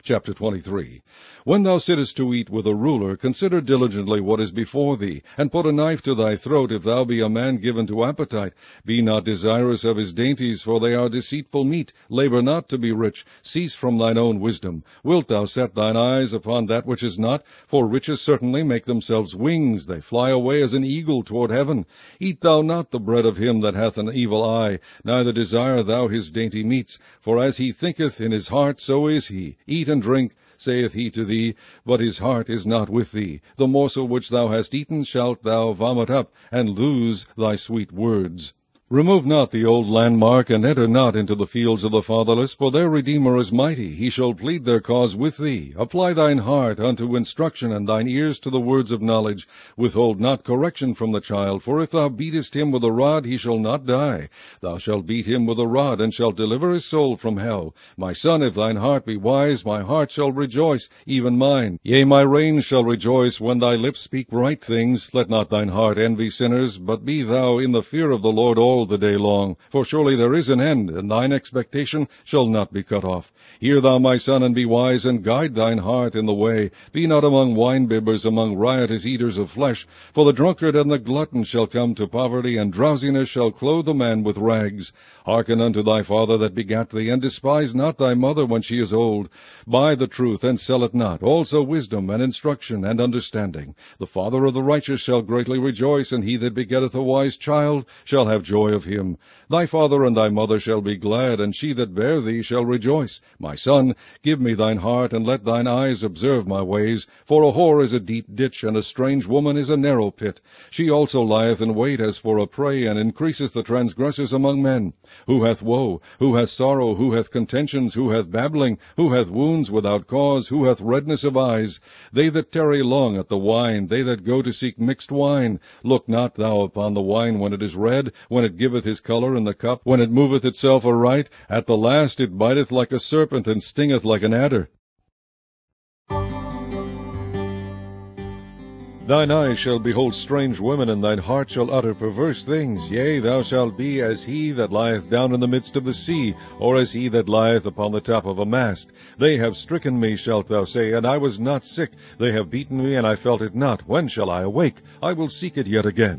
Chapter 23. When thou sittest to eat with a ruler, consider diligently what is before thee, and put a knife to thy throat, if thou be a man given to appetite. Be not desirous of his dainties, for they are deceitful meat. Labor not to be rich. Cease from thine own wisdom. Wilt thou set thine eyes upon that which is not? For riches certainly make themselves wings. They fly away as an eagle toward heaven. Eat thou not the bread of him that hath an evil eye, neither desire thou his dainty meats. For as he thinketh in his heart, so is he. Eat and drink, saith he to thee, but his heart is not with thee. The morsel which thou hast eaten shalt thou vomit up, and lose thy sweet words. Remove not the old landmark, and enter not into the fields of the fatherless, for their Redeemer is mighty. He shall plead their cause with thee. Apply thine heart unto instruction, and thine ears to the words of knowledge. Withhold not correction from the child, for if thou beatest him with a rod, he shall not die. Thou shalt beat him with a rod, and shalt deliver his soul from hell. My son, if thine heart be wise, my heart shall rejoice, even mine. Yea, my reins shall rejoice when thy lips speak right things. Let not thine heart envy sinners, but be thou in the fear of the Lord all the day long. For surely there is an end, and thine expectation shall not be cut off. Hear thou, my son, and be wise, and guide thine heart in the way. Be not among winebibbers, among riotous eaters of flesh. For the drunkard and the glutton shall come to poverty, and drowsiness shall clothe a man with rags. Hearken unto thy father that begat thee, and despise not thy mother when she is old. Buy the truth, and sell it not, also wisdom, and instruction, and understanding. The father of the righteous shall greatly rejoice, and he that begetteth a wise child shall have joy of him. Thy father and thy mother shall be glad, and she that bare thee shall rejoice. My son, give me thine heart, and let thine eyes observe my ways. For a whore is a deep ditch, and a strange woman is a narrow pit. She also lieth in wait as for a prey, and increaseth the transgressors among men. Who hath woe? Who hath sorrow? Who hath contentions? Who hath babbling? Who hath wounds without cause? Who hath redness of eyes? They that tarry long at the wine, they that go to seek mixed wine. Look not thou upon the wine when it is red, when it giveth his color in the cup, when it moveth itself aright. At the last it biteth like a serpent, and stingeth like an adder. Thine eyes shall behold strange women, and thine heart shall utter perverse things. Yea, thou shalt be as he that lieth down in the midst of the sea, or as he that lieth upon the top of a mast. They have stricken me, shalt thou say, and I was not sick. They have beaten me, and I felt it not. When shall I awake? I will seek it yet again.